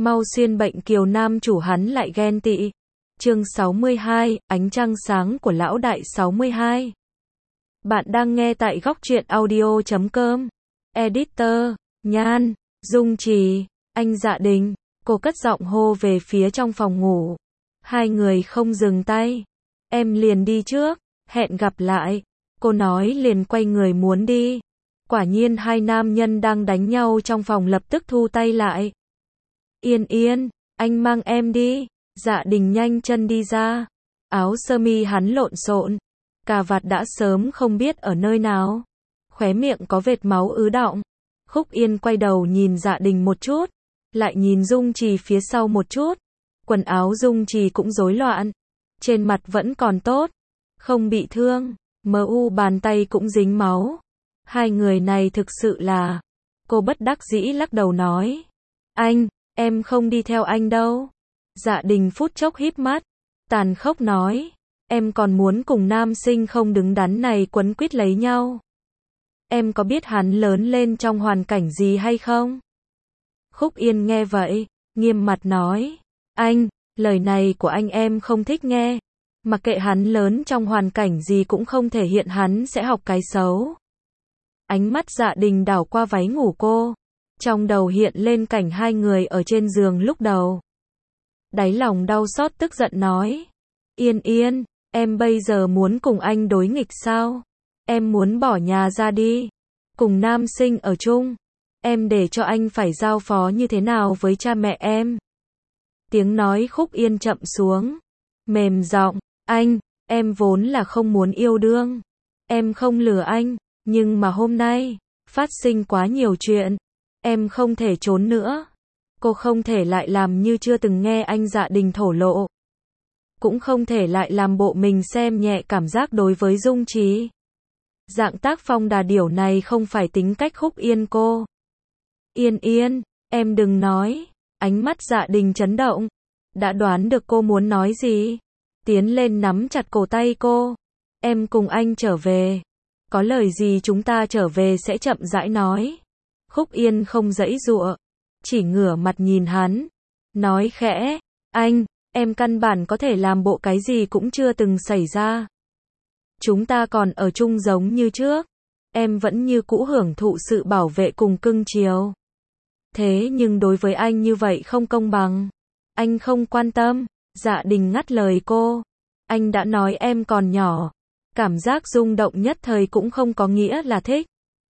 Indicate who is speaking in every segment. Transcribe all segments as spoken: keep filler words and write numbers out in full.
Speaker 1: Mau xuyên bệnh kiều nam chủ hắn lại ghen tị. Chương sáu mươi hai, ánh trăng sáng của lão đại sáu mươi hai. Bạn đang nghe tại góc truyện audio chấm com. Editor, Nhan, Dung Trì, anh Dạ Đình. Cô cất giọng hô về phía trong phòng ngủ. Hai người không dừng tay. Em liền đi trước, hẹn gặp lại. Cô nói liền quay người muốn đi. Quả nhiên hai nam nhân đang đánh nhau trong phòng lập tức thu tay lại. Yên yên, anh mang em đi. Dạ Đình nhanh chân đi ra. Áo sơ mi hắn lộn xộn, cà vạt đã sớm không biết ở nơi nào. Khóe miệng có vệt máu ứ đọng. Khúc Yên quay đầu nhìn Dạ Đình một chút, lại nhìn Dung Trì phía sau một chút. Quần áo Dung Trì cũng rối loạn, trên mặt vẫn còn tốt, không bị thương, mờ u bàn tay cũng dính máu. Hai người này thực sự là... Cô bất đắc dĩ lắc đầu nói. Anh, em không đi theo anh đâu. Dạ Đình phút chốc híp mắt, tàn khốc nói. Em còn muốn cùng nam sinh không đứng đắn này quấn quýt lấy nhau. Em có biết hắn lớn lên trong hoàn cảnh gì hay không? Khúc Yên nghe vậy, nghiêm mặt nói. Anh, lời này của anh em không thích nghe. Mặc kệ hắn lớn trong hoàn cảnh gì cũng không thể hiện hắn sẽ học cái xấu. Ánh mắt Dạ Đình đảo qua váy ngủ cô. Trong đầu hiện lên cảnh hai người ở trên giường lúc đầu. Đáy lòng đau xót tức giận nói. Yên yên, em bây giờ muốn cùng anh đối nghịch sao? Em muốn bỏ nhà ra đi, cùng nam sinh ở chung. Em để cho anh phải giao phó như thế nào với cha mẹ em? Tiếng nói Khúc Yên chậm xuống, mềm giọng. Anh, em vốn là không muốn yêu đương. Em không lừa anh, nhưng mà hôm nay, phát sinh quá nhiều chuyện. Em không thể trốn nữa. Cô không thể lại làm như chưa từng nghe anh Dạ Đình thổ lộ. Cũng không thể lại làm bộ mình xem nhẹ cảm giác đối với Dung Trì. Dạng tác phong đà điểu này không phải tính cách Khúc Yên cô. Yên yên, em đừng nói. Ánh mắt Dạ Đình chấn động. Đã đoán được cô muốn nói gì. Tiến lên nắm chặt cổ tay cô. Em cùng anh trở về. Có lời gì chúng ta trở về sẽ chậm rãi nói. Khúc Yên không giãy giụa, chỉ ngửa mặt nhìn hắn, nói khẽ. Anh, em căn bản có thể làm bộ cái gì cũng chưa từng xảy ra. Chúng ta còn ở chung giống như trước. Em vẫn như cũ hưởng thụ sự bảo vệ cùng cưng chiều. Thế nhưng đối với anh như vậy không công bằng. Anh không quan tâm. Dạ Đình ngắt lời cô. Anh đã nói em còn nhỏ. Cảm giác rung động nhất thời cũng không có nghĩa là thích.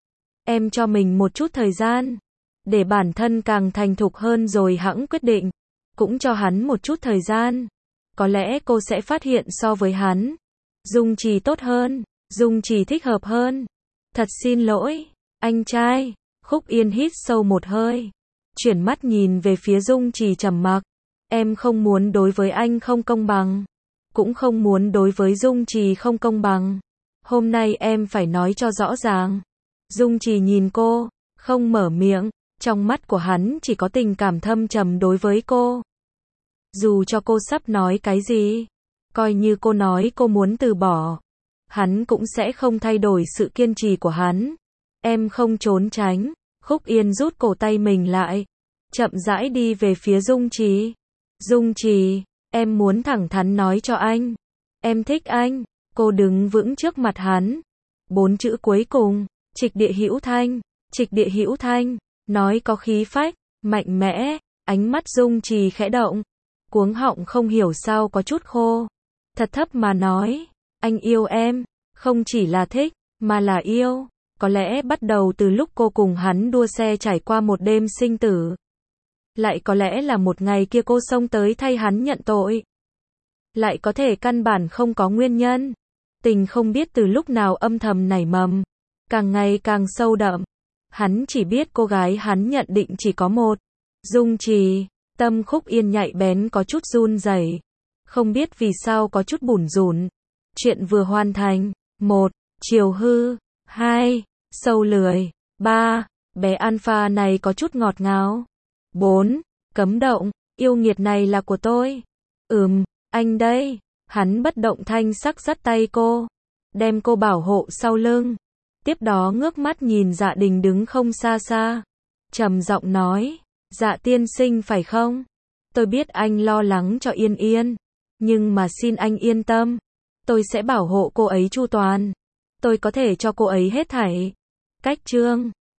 Speaker 1: Em cho mình một chút thời gian. Để bản thân càng thành thục hơn rồi hẵng quyết định. Cũng cho hắn một chút thời gian. Có lẽ cô sẽ phát hiện so với hắn, Dung Trì tốt hơn, Dung Trì thích hợp hơn. Thật xin lỗi, anh trai. Khúc Yên hít sâu một hơi, chuyển mắt nhìn về phía Dung Trì trầm mặc. Em không muốn đối với anh không công bằng, cũng không muốn đối với Dung Trì không công bằng. Hôm nay em phải nói cho rõ ràng. Dung Trì nhìn cô, không mở miệng. Trong mắt của hắn chỉ có tình cảm thâm trầm đối với cô. Dù cho cô sắp nói cái gì, coi như cô nói cô muốn từ bỏ, hắn cũng sẽ không thay đổi sự kiên trì của hắn. Em không trốn tránh. Khúc Yên rút cổ tay mình lại, chậm rãi đi về phía Dung Trì. Dung Trì, em muốn thẳng thắn nói cho anh. Em thích anh. Cô đứng vững trước mặt hắn. Bốn chữ cuối cùng, trịch địa hữu thanh, trịch địa hữu thanh. Nói có khí phách, mạnh mẽ. Ánh mắt Dung Trì khẽ động, cuống họng không hiểu sao có chút khô. Thật thấp mà nói, anh yêu em, không chỉ là thích, mà là yêu. Có lẽ bắt đầu từ lúc cô cùng hắn đua xe trải qua một đêm sinh tử. Lại có lẽ là một ngày kia cô xông tới thay hắn nhận tội. Lại có thể căn bản không có nguyên nhân. Tình không biết từ lúc nào âm thầm nảy mầm, càng ngày càng sâu đậm. Hắn chỉ biết cô gái hắn nhận định chỉ có một, Dung Trì. Tâm Khúc Yên nhạy bén có chút run rẩy, không biết vì sao có chút bủn rủn. Chuyện vừa hoàn thành. Một, chiều hư. Hai, sâu lười. Ba, bé alpha này có chút ngọt ngào. Bốn, cấm động, yêu nghiệt này là của tôi. Ừm, anh đây. Hắn bất động thanh sắc dắt tay cô, đem cô bảo hộ sau lưng. Tiếp đó ngước mắt nhìn Dạ Đình đứng không xa xa, trầm giọng nói. Dạ tiên sinh phải không? Tôi biết anh lo lắng cho Yên Yên, nhưng mà xin anh yên tâm, tôi sẽ bảo hộ cô ấy chu toàn. Tôi có thể cho cô ấy hết thảy. Cách chương